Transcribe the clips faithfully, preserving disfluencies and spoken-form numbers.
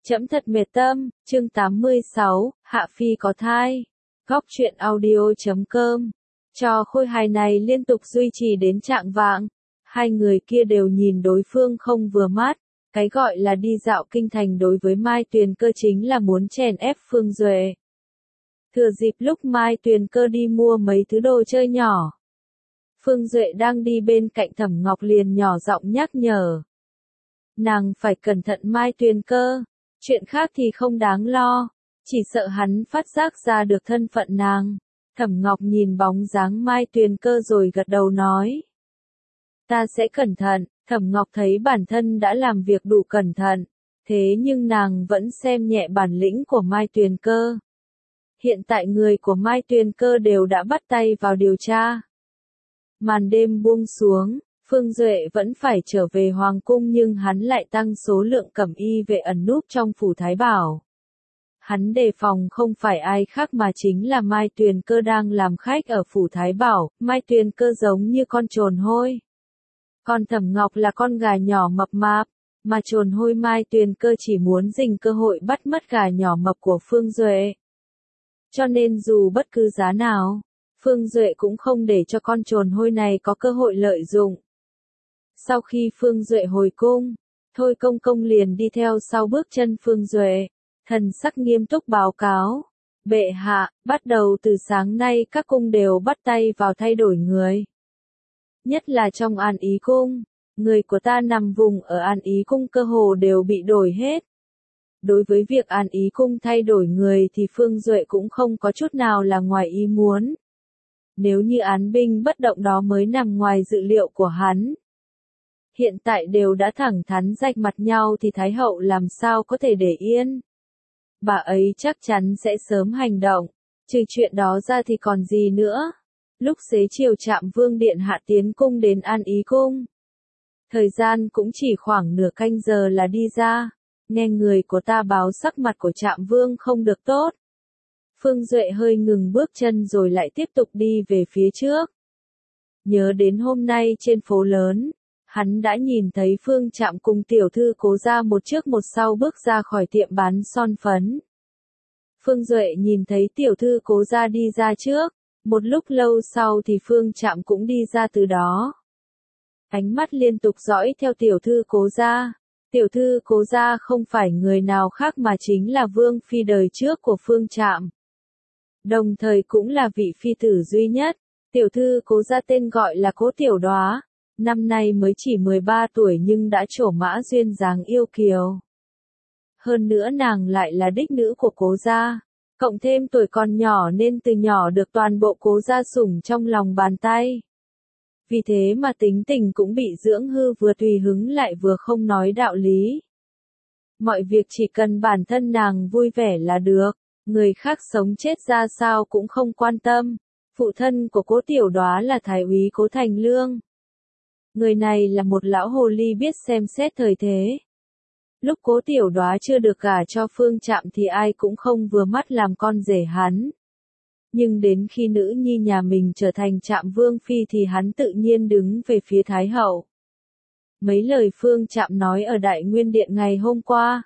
Trẫm thật mệt tâm, chương tám mươi sáu, Hạ Phi có thai. Góc truyện audio chấm com. Trò khôi hài này liên tục duy trì đến trạng vạng. Hai người kia đều nhìn đối phương không vừa mắt. Cái gọi là đi dạo kinh thành đối với Mai Tuyền Cơ chính là muốn chèn ép Phương Duệ. Thừa dịp lúc Mai Tuyền Cơ đi mua mấy thứ đồ chơi nhỏ, Phương Duệ đang đi bên cạnh Thẩm Ngọc liền nhỏ giọng nhắc nhở. Nàng phải cẩn thận Mai Tuyền Cơ. Chuyện khác thì không đáng lo, chỉ sợ hắn phát giác ra được thân phận nàng. Thẩm Ngọc nhìn bóng dáng Mai Tuyền Cơ rồi gật đầu nói. Ta sẽ cẩn thận. Thẩm Ngọc thấy bản thân đã làm việc đủ cẩn thận, thế nhưng nàng vẫn xem nhẹ bản lĩnh của Mai Tuyền Cơ. Hiện tại người của Mai Tuyền Cơ đều đã bắt tay vào điều tra. Màn đêm buông xuống. Phương Duệ vẫn phải trở về Hoàng Cung nhưng hắn lại tăng số lượng cẩm y vệ ẩn núp trong phủ Thái Bảo. Hắn đề phòng không phải ai khác mà chính là Mai Tuyền Cơ đang làm khách ở phủ Thái Bảo. Mai Tuyền Cơ giống như con trồn hôi. Còn Thẩm Ngọc là con gà nhỏ mập mạp, mà trồn hôi Mai Tuyền Cơ chỉ muốn dình cơ hội bắt mất gà nhỏ mập của Phương Duệ. Cho nên dù bất cứ giá nào, Phương Duệ cũng không để cho con trồn hôi này có cơ hội lợi dụng. Sau khi Phương Duệ hồi cung, Thôi Công Công liền đi theo sau bước chân Phương Duệ, thần sắc nghiêm túc báo cáo. Bệ hạ, bắt đầu từ sáng nay các cung đều bắt tay vào thay đổi người. Nhất là trong An Ý Cung, người của ta nằm vùng ở An Ý Cung cơ hồ đều bị đổi hết. Đối với việc An Ý Cung thay đổi người thì Phương Duệ cũng không có chút nào là ngoài ý muốn. Nếu như án binh bất động đó mới nằm ngoài dự liệu của hắn. Hiện tại đều đã thẳng thắn rạch mặt nhau thì Thái Hậu làm sao có thể để yên. Bà ấy chắc chắn sẽ sớm hành động, trừ chuyện đó ra thì còn gì nữa. Lúc xế chiều Trạm Vương Điện Hạ tiến cung đến An Ý Cung. Thời gian cũng chỉ khoảng nửa canh giờ là đi ra, nghe người của ta báo sắc mặt của Trạm Vương không được tốt. Phương Duệ hơi ngừng bước chân rồi lại tiếp tục đi về phía trước. Nhớ đến hôm nay trên phố lớn, hắn đã nhìn thấy Phương Trạm cùng tiểu thư Cố Gia một trước một sau bước ra khỏi tiệm bán son phấn. Phương Duệ nhìn thấy tiểu thư Cố Gia đi ra trước, một lúc lâu sau thì Phương Trạm cũng đi ra từ đó. Ánh mắt liên tục dõi theo tiểu thư Cố Gia. Tiểu thư Cố Gia không phải người nào khác mà chính là Vương Phi đời trước của Phương Trạm. Đồng thời cũng là vị phi tử duy nhất. Tiểu thư Cố Gia tên gọi là Cố Tiểu Đóa. Năm nay mới chỉ mười ba tuổi nhưng đã trổ mã duyên dáng yêu kiều. Hơn nữa nàng lại là đích nữ của Cố Gia. Cộng thêm tuổi còn nhỏ nên từ nhỏ được toàn bộ Cố Gia sủng trong lòng bàn tay. Vì thế mà tính tình cũng bị dưỡng hư vừa tùy hứng lại vừa không nói đạo lý. Mọi việc chỉ cần bản thân nàng vui vẻ là được, người khác sống chết ra sao cũng không quan tâm. Phụ thân của Cố Tiểu Đóa là Thái úy Cố Thành Lương. Người này là một lão hồ ly biết xem xét thời thế. Lúc Cố Tiểu Đóa chưa được gả cho Phương Trạm thì ai cũng không vừa mắt làm con rể hắn. Nhưng đến khi nữ nhi nhà mình trở thành Trạm Vương Phi thì hắn tự nhiên đứng về phía Thái Hậu. Mấy lời Phương Trạm nói ở Đại Nguyên Điện ngày hôm qua.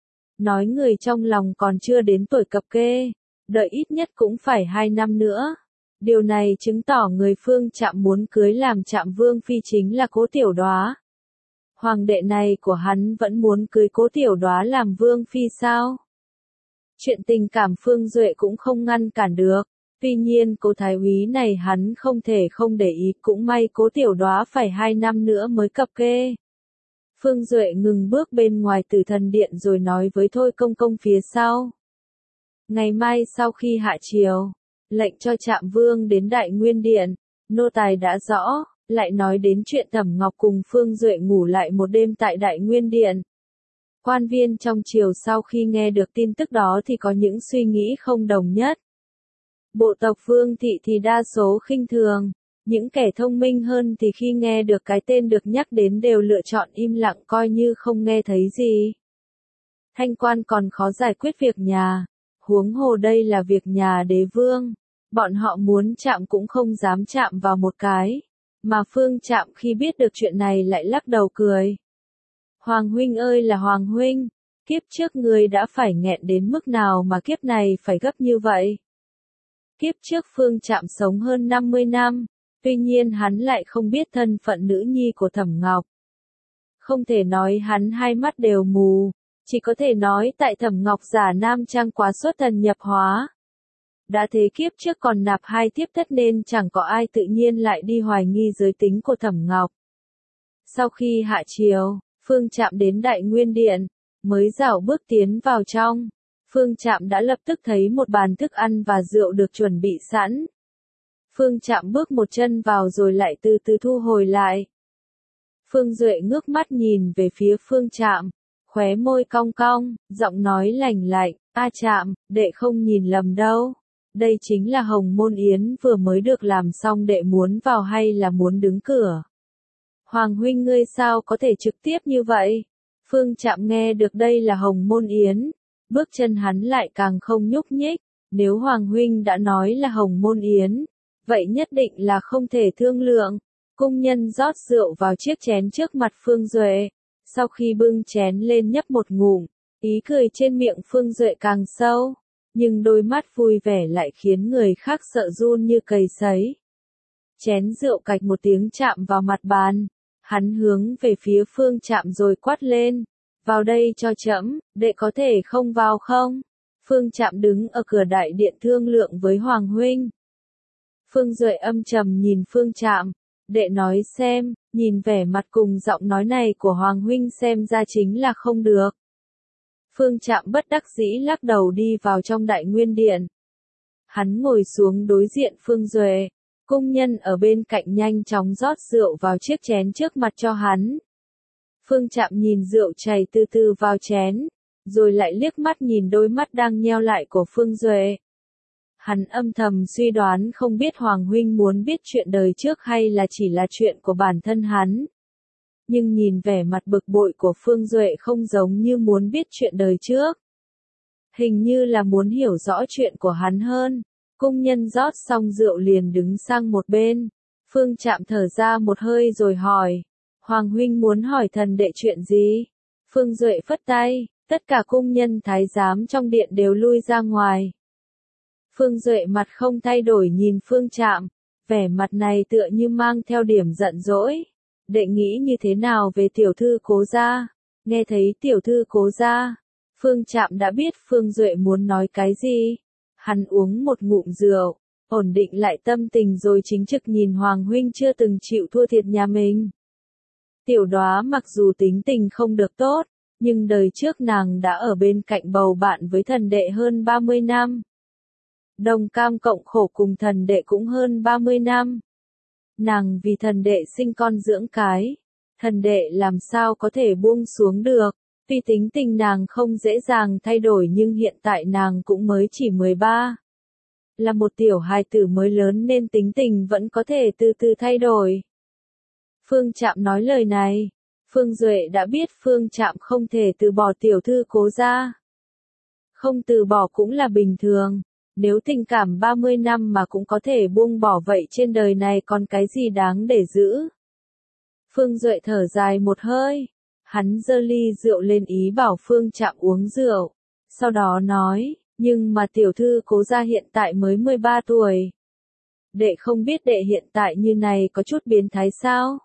Nói người trong lòng còn chưa đến tuổi cập kê, đợi ít nhất cũng phải hai năm nữa. Điều này chứng tỏ người Phương Trạm muốn cưới làm Trạm Vương Phi chính là Cố Tiểu Đóa. Hoàng đệ này của hắn vẫn muốn cưới Cố Tiểu Đóa làm Vương Phi sao? Chuyện tình cảm Phương Duệ cũng không ngăn cản được. Tuy nhiên Cố Thái úy này hắn không thể không để ý, cũng may Cố Tiểu Đóa phải hai năm nữa mới cập kê. Phương Duệ ngừng bước bên ngoài Tử Thần Điện rồi nói với Thôi Công Công phía sau. Ngày mai sau khi hạ triều, lệnh cho Trạm Vương đến Đại Nguyên Điện, nô tài đã rõ, lại nói đến chuyện Thẩm Ngọc cùng Phương Duệ ngủ lại một đêm tại Đại Nguyên Điện. Quan viên trong triều sau khi nghe được tin tức đó thì có những suy nghĩ không đồng nhất. Bộ tộc Vương Thị thì đa số khinh thường, những kẻ thông minh hơn thì khi nghe được cái tên được nhắc đến đều lựa chọn im lặng coi như không nghe thấy gì. Thanh quan còn khó giải quyết việc nhà, huống hồ đây là việc nhà đế vương, bọn họ muốn chạm cũng không dám chạm vào một cái, mà Phương Trạm khi biết được chuyện này lại lắc đầu cười. Hoàng huynh ơi là Hoàng huynh, Kiếp trước ngươi đã phải nghẹn đến mức nào mà kiếp này phải gấp như vậy? Kiếp trước Phương Trạm sống hơn năm mươi năm, tuy nhiên hắn lại không biết thân phận nữ nhi của Thẩm Ngọc. Không thể nói hắn hai mắt đều mù, chỉ có thể nói tại Thẩm Ngọc giả nam trang quá xuất thần nhập hóa. Đã thế kiếp trước còn nạp hai tiếp thất nên chẳng có ai tự nhiên lại đi hoài nghi giới tính của Thẩm Ngọc. Sau khi hạ chiều, Phương Trạm đến Đại Nguyên Điện, mới dạo bước tiến vào trong, Phương Trạm đã lập tức thấy một bàn thức ăn và rượu được chuẩn bị sẵn. Phương Trạm bước một chân vào rồi lại từ từ thu hồi lại. Phương Duệ ngước mắt nhìn về phía Phương Trạm, khóe môi cong cong, giọng nói lành lạnh, "A Trạm, đệ không nhìn lầm đâu. Đây chính là Hồng Môn Yến vừa mới được làm xong, đệ muốn vào hay là muốn đứng cửa?" "Hoàng huynh ngươi sao có thể trực tiếp như vậy?" Phương Trạm nghe được đây là Hồng Môn Yến, bước chân hắn lại càng không nhúc nhích. Nếu Hoàng huynh đã nói là Hồng Môn Yến, vậy nhất định là không thể thương lượng. Cung nhân rót rượu vào chiếc chén trước mặt Phương Duệ, sau khi bưng chén lên nhấp một ngụm, ý cười trên miệng Phương Duệ càng sâu, nhưng đôi mắt vui vẻ lại khiến người khác sợ run như cầy sấy. Chén rượu cạch một tiếng chạm vào mặt bàn, hắn hướng về phía Phương Trạm rồi quát lên, "Vào đây cho trẫm, đệ có thể không vào không?" Phương Trạm đứng ở cửa đại điện thương lượng với Hoàng huynh. Phương Duệ âm trầm nhìn Phương Trạm, "Đệ nói xem." Nhìn vẻ mặt cùng giọng nói này của Hoàng huynh xem ra chính là không được. Phương Trạm bất đắc dĩ lắc đầu đi vào trong Đại Nguyên Điện. Hắn ngồi xuống đối diện Phương Duệ, cung nhân ở bên cạnh nhanh chóng rót rượu vào chiếc chén trước mặt cho hắn. Phương Trạm nhìn rượu chảy từ từ vào chén, rồi lại liếc mắt nhìn đôi mắt đang nheo lại của Phương Duệ. Hắn âm thầm suy đoán không biết Hoàng huynh muốn biết chuyện đời trước hay là chỉ là chuyện của bản thân hắn. Nhưng nhìn vẻ mặt bực bội của Phương Duệ không giống như muốn biết chuyện đời trước. Hình như là muốn hiểu rõ chuyện của hắn hơn. Cung nhân rót xong rượu liền đứng sang một bên. Phương Trạm thở ra một hơi rồi hỏi, "Hoàng huynh muốn hỏi thần đệ chuyện gì?" Phương Duệ phất tay, tất cả cung nhân thái giám trong điện đều lui ra ngoài. Phương Duệ mặt không thay đổi nhìn Phương Trạm, vẻ mặt này tựa như mang theo điểm giận dỗi. "Đệ nghĩ như thế nào về tiểu thư Cố gia?" Nghe thấy tiểu thư Cố gia, Phương Trạm đã biết Phương Duệ muốn nói cái gì. Hắn uống một ngụm rượu, ổn định lại tâm tình rồi chính trực nhìn Hoàng huynh chưa từng chịu thua thiệt nhà mình. Tiểu Đóa mặc dù tính tình không được tốt, nhưng đời trước nàng đã ở bên cạnh bầu bạn với thần đệ hơn ba mươi năm. Đồng cam cộng khổ cùng thần đệ cũng hơn ba mươi năm. Nàng vì thần đệ sinh con dưỡng cái, thần đệ làm sao có thể buông xuống được. Tuy tính tình nàng không dễ dàng thay đổi nhưng hiện tại nàng cũng mới chỉ mười ba. Là một tiểu hài tử mới lớn nên tính tình vẫn có thể từ từ thay đổi. Phương Trạm nói lời này, Phương Duệ đã biết Phương Trạm không thể từ bỏ tiểu thư Cố gia. Không từ bỏ cũng là bình thường, nếu tình cảm ba mươi năm mà cũng có thể buông bỏ vậy trên đời này còn cái gì đáng để giữ. Phương Duệ thở dài một hơi. Hắn giơ ly rượu lên ý bảo Phương Trạm uống rượu, sau đó nói, "Nhưng mà tiểu thư Cố gia hiện tại mới mười ba tuổi. Đệ không biết đệ hiện tại như này có chút biến thái sao?"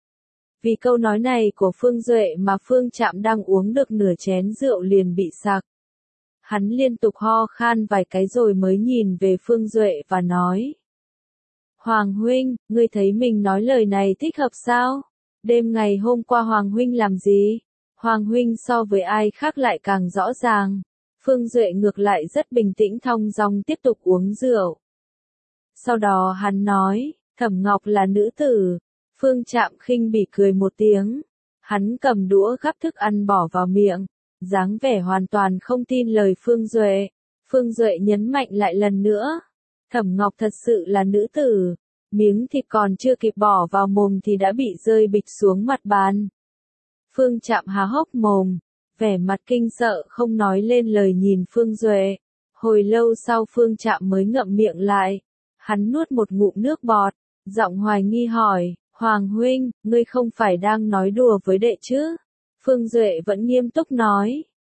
Vì câu nói này của Phương Duệ mà Phương Trạm đang uống được nửa chén rượu liền bị sặc. Hắn liên tục ho khan vài cái rồi mới nhìn về Phương Duệ và nói, "Hoàng huynh, ngươi thấy mình nói lời này thích hợp sao? Đêm ngày hôm qua Hoàng huynh làm gì?" Hoàng huynh so với ai khác lại càng rõ ràng. Phương Duệ ngược lại rất bình tĩnh thong dong tiếp tục uống rượu. Sau đó hắn nói, "Thẩm Ngọc là nữ tử." Phương Trạm khinh bỉ cười một tiếng. Hắn cầm đũa gắp thức ăn bỏ vào miệng, dáng vẻ hoàn toàn không tin lời Phương Duệ. Phương Duệ nhấn mạnh lại lần nữa, "Thẩm Ngọc thật sự là nữ tử." Miếng thịt còn chưa kịp bỏ vào mồm thì đã bị rơi bịch xuống mặt bàn. Phương Trạm há hốc mồm, vẻ mặt kinh sợ không nói lên lời nhìn Phương Duệ. Hồi lâu sau Phương Trạm mới ngậm miệng lại. Hắn nuốt một ngụm nước bọt, giọng hoài nghi hỏi, "Hoàng huynh, ngươi không phải đang nói đùa với đệ chứ?" Phương Duệ vẫn nghiêm túc nói,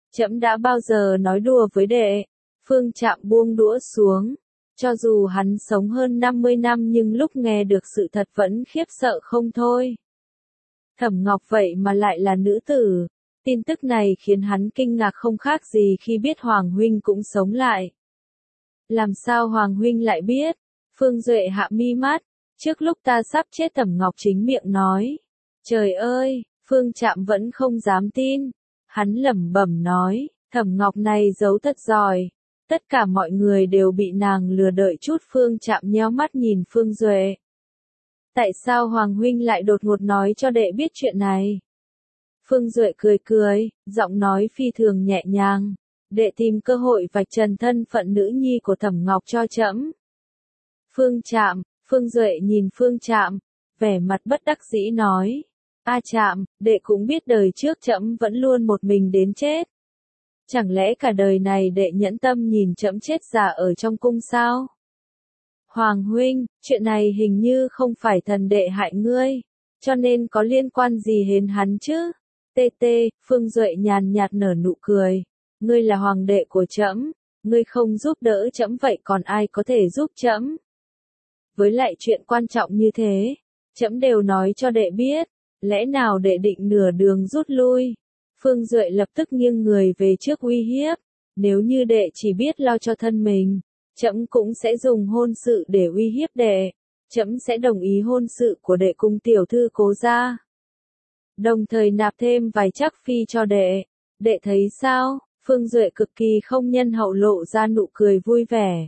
Trẫm đã bao giờ nói đùa với đệ. Phương Trạm buông đũa xuống. Cho dù hắn sống hơn năm mươi năm nhưng lúc nghe được sự thật vẫn khiếp sợ không thôi. Thẩm Ngọc vậy mà lại là nữ tử. Tin tức này khiến hắn kinh ngạc không khác gì khi biết Hoàng huynh cũng sống lại. Làm sao Hoàng huynh lại biết? Phương Duệ hạ mi mắt. Trước lúc ta sắp chết Thẩm Ngọc chính miệng nói. Trời ơi, Phương Trạm vẫn không dám tin. Hắn lẩm bẩm nói, Thẩm Ngọc này giấu thật giỏi. Tất cả mọi người đều bị nàng lừa đợi chút. Phương Trạm nheo mắt nhìn Phương Duệ. Tại sao Hoàng huynh lại đột ngột nói cho đệ biết chuyện này? Phương Duệ cười cười, giọng nói phi thường nhẹ nhàng. Đệ tìm cơ hội vạch trần thân phận nữ nhi của Thẩm Ngọc cho trẫm. Phương Trạm, Phương Duệ nhìn Phương Trạm, vẻ mặt bất đắc dĩ nói. A Trạm, đệ cũng biết đời trước trẫm vẫn luôn một mình đến chết. Chẳng lẽ cả đời này đệ nhẫn tâm nhìn trẫm chết già ở trong cung sao? Hoàng huynh, chuyện này hình như không phải thần đệ hại ngươi, cho nên có liên quan gì đến hắn chứ? Tê tê, Phương Duệ nhàn nhạt nở nụ cười. Ngươi là hoàng đệ của trẫm, ngươi không giúp đỡ trẫm vậy còn ai có thể giúp trẫm? Với lại chuyện quan trọng như thế, trẫm đều nói cho đệ biết, lẽ nào đệ định nửa đường rút lui? Phương Duệ lập tức nghiêng người về trước uy hiếp, nếu như đệ chỉ biết lo cho thân mình, trẫm cũng sẽ dùng hôn sự để uy hiếp đệ, trẫm sẽ đồng ý hôn sự của đệ cùng tiểu thư Cố gia. Đồng thời nạp thêm vài trắc phi cho đệ, đệ thấy sao? Phương Duệ cực kỳ không nhân hậu lộ ra nụ cười vui vẻ.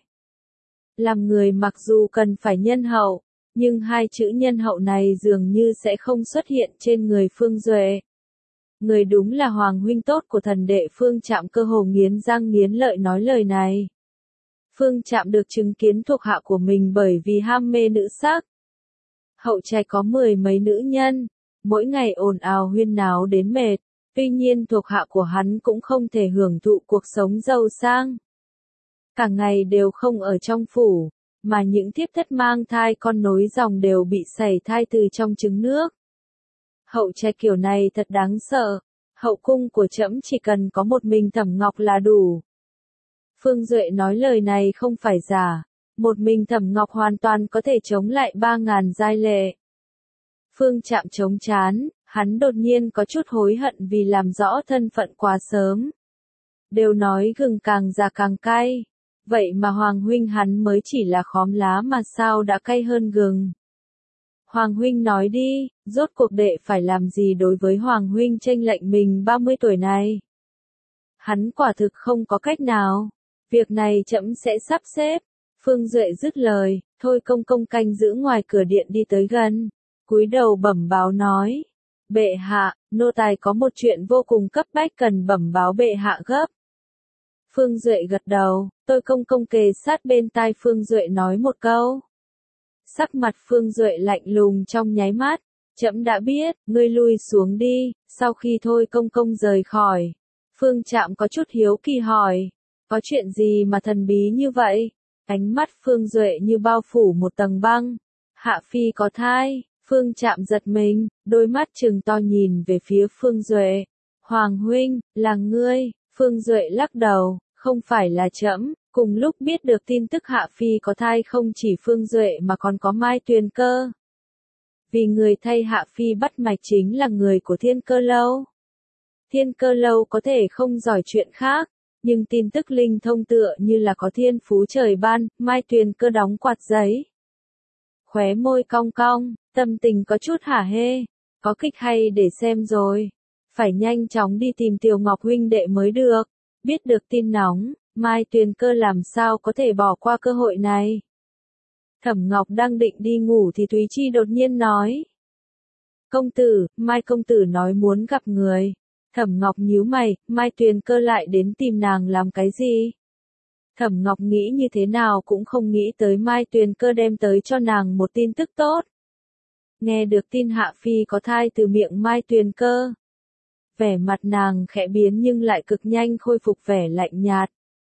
Làm người mặc dù cần phải nhân hậu, nhưng hai chữ nhân hậu này dường như sẽ không xuất hiện trên người Phương Duệ. Người đúng là Hoàng huynh tốt của thần đệ. Phương Trạm cơ hồ nghiến răng nghiến lợi nói lời này. Phương Trạm được chứng kiến thuộc hạ của mình bởi vì ham mê nữ sắc. Hậu trạch có mười mấy nữ nhân, mỗi ngày ồn ào huyên náo đến mệt, tuy nhiên thuộc hạ của hắn cũng không thể hưởng thụ cuộc sống giàu sang. Cả ngày đều không ở trong phủ, mà những thiếp thất mang thai con nối dòng đều bị sảy thai từ trong trứng nước. Hậu trạch kiểu này thật đáng sợ, hậu cung của trẫm chỉ cần có một mình Thẩm Ngọc là đủ. Phương Duệ nói lời này không phải giả, một mình Thẩm Ngọc hoàn toàn có thể chống lại ba ngàn giai lệ. Phương Trạm chống chán, hắn đột nhiên có chút hối hận vì làm rõ thân phận quá sớm. Đều nói gừng càng già càng cay, vậy mà Hoàng huynh hắn mới chỉ là khóm lá mà sao đã cay hơn gừng. Hoàng huynh nói đi, rốt cuộc đệ phải làm gì đối với Hoàng huynh chênh lệch mình ba mươi tuổi này? Hắn quả thực không có cách nào, việc này trẫm sẽ sắp xếp. Phương Duệ dứt lời, Thôi Công Công canh giữ ngoài cửa điện đi tới gần, cúi đầu bẩm báo nói. Bệ hạ, nô tài có một chuyện vô cùng cấp bách cần bẩm báo bệ hạ gấp. Phương Duệ gật đầu, Thôi Công Công kề sát bên tai Phương Duệ nói một câu. Sắc mặt Phương Duệ lạnh lùng trong nháy mắt, trẫm đã biết, ngươi lui xuống đi. Sau khi Thôi Công Công rời khỏi, Phương Trạm có chút hiếu kỳ hỏi, có chuyện gì mà thần bí như vậy? Ánh mắt Phương Duệ như bao phủ một tầng băng. Hạ phi có thai. Phương Trạm giật mình, đôi mắt trừng to nhìn về phía Phương Duệ. Hoàng huynh, là ngươi? Phương Duệ lắc đầu, không phải là trẫm. Cùng lúc biết được tin tức Hạ phi có thai không chỉ Phương Duệ mà còn có Mai Tuyền Cơ. Vì người thay Hạ phi bắt mạch chính là người của Thiên Cơ Lâu. Thiên Cơ Lâu có thể không giỏi chuyện khác, nhưng tin tức linh thông tựa như là có thiên phú trời ban. Mai Tuyền Cơ đóng quạt giấy, khóe môi cong cong, tâm tình có chút hả hê. Có kịch hay để xem rồi, phải nhanh chóng đi tìm Tiểu Ngọc huynh đệ mới được. Biết được tin nóng, Mai Tuyền Cơ làm sao có thể bỏ qua cơ hội này. Thẩm Ngọc đang định đi ngủ thì Thúy Chi đột nhiên nói. Công tử, Mai công tử nói muốn gặp người. Thẩm Ngọc nhíu mày, Mai Tuyền Cơ lại đến tìm nàng làm cái gì? Thẩm Ngọc nghĩ như thế nào cũng không nghĩ tới Mai Tuyền Cơ đem tới cho nàng một tin tức tốt. Nghe được tin Hạ phi có thai từ miệng Mai Tuyền Cơ, vẻ mặt nàng khẽ biến nhưng lại cực nhanh khôi phục vẻ lạnh nhạt.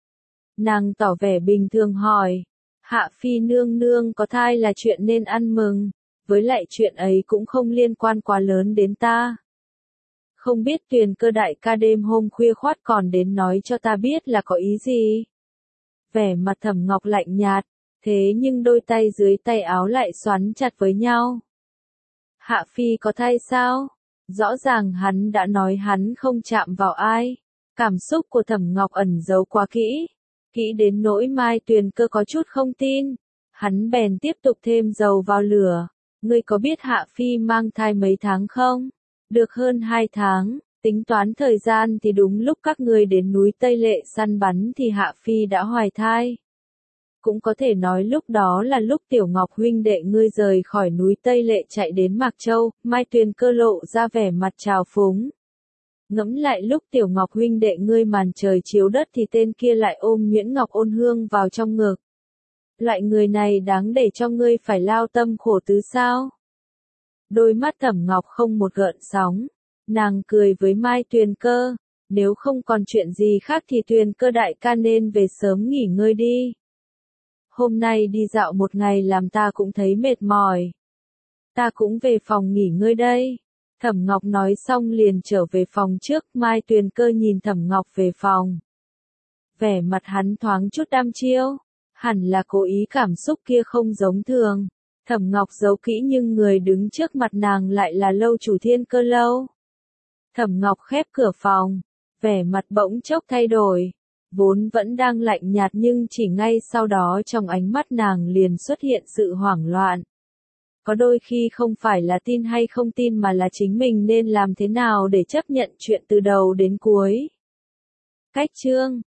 Nàng tỏ vẻ bình thường hỏi, Hạ phi nương nương có thai là chuyện nên ăn mừng, với lại chuyện ấy cũng không liên quan quá lớn đến ta. Không biết Tuyền Cơ đại ca đêm hôm khuya khoắt còn đến nói cho ta biết là có ý gì. Vẻ mặt Thẩm Ngọc lạnh nhạt, thế nhưng đôi tay dưới tay áo lại xoắn chặt với nhau. Hạ Phi có thai sao? Rõ ràng hắn đã nói hắn không chạm vào ai. Cảm xúc của Thẩm Ngọc ẩn giấu quá kỹ. Kỹ đến nỗi Mai Tuyền Cơ có chút không tin. Hắn bèn tiếp tục thêm dầu vào lửa. Ngươi có biết Hạ Phi mang thai mấy tháng không? Được hơn hai tháng. Tính toán thời gian thì đúng lúc các ngươi đến núi Tây Lệ săn bắn thì Hạ Phi đã hoài thai. Cũng có thể nói lúc đó là lúc Tiểu Ngọc huynh đệ ngươi rời khỏi núi Tây Lệ chạy đến Mạc Châu, Mai Tuyền Cơ lộ ra vẻ mặt trào phúng. Ngẫm lại lúc Tiểu Ngọc huynh đệ ngươi màn trời chiếu đất thì tên kia lại ôm Nguyễn Ngọc Ôn Hương vào trong ngực. Loại người này đáng để cho ngươi phải lao tâm khổ tứ sao? Đôi mắt Thẩm Ngọc không một gợn sóng. Nàng cười với Mai Tuyền Cơ. Nếu không còn chuyện gì khác thì Tuyền Cơ đại ca nên về sớm nghỉ ngơi đi. Hôm nay đi dạo một ngày làm ta cũng thấy mệt mỏi. Ta cũng về phòng nghỉ ngơi đây. Thẩm Ngọc nói xong liền trở về phòng trước. Mai Tuyền Cơ nhìn Thẩm Ngọc về phòng. Vẻ mặt hắn thoáng chút đăm chiêu. Hẳn là cố ý, cảm xúc kia không giống thường. Thẩm Ngọc giấu kỹ nhưng người đứng trước mặt nàng lại là lâu chủ Thiên Cơ lâu. Thẩm Ngọc khép cửa phòng. Vẻ mặt bỗng chốc thay đổi. Vốn vẫn đang lạnh nhạt nhưng chỉ ngay sau đó trong ánh mắt nàng liền xuất hiện sự hoảng loạn. Có đôi khi không phải là tin hay không tin mà là chính mình nên làm thế nào để chấp nhận chuyện từ đầu đến cuối. Cách chương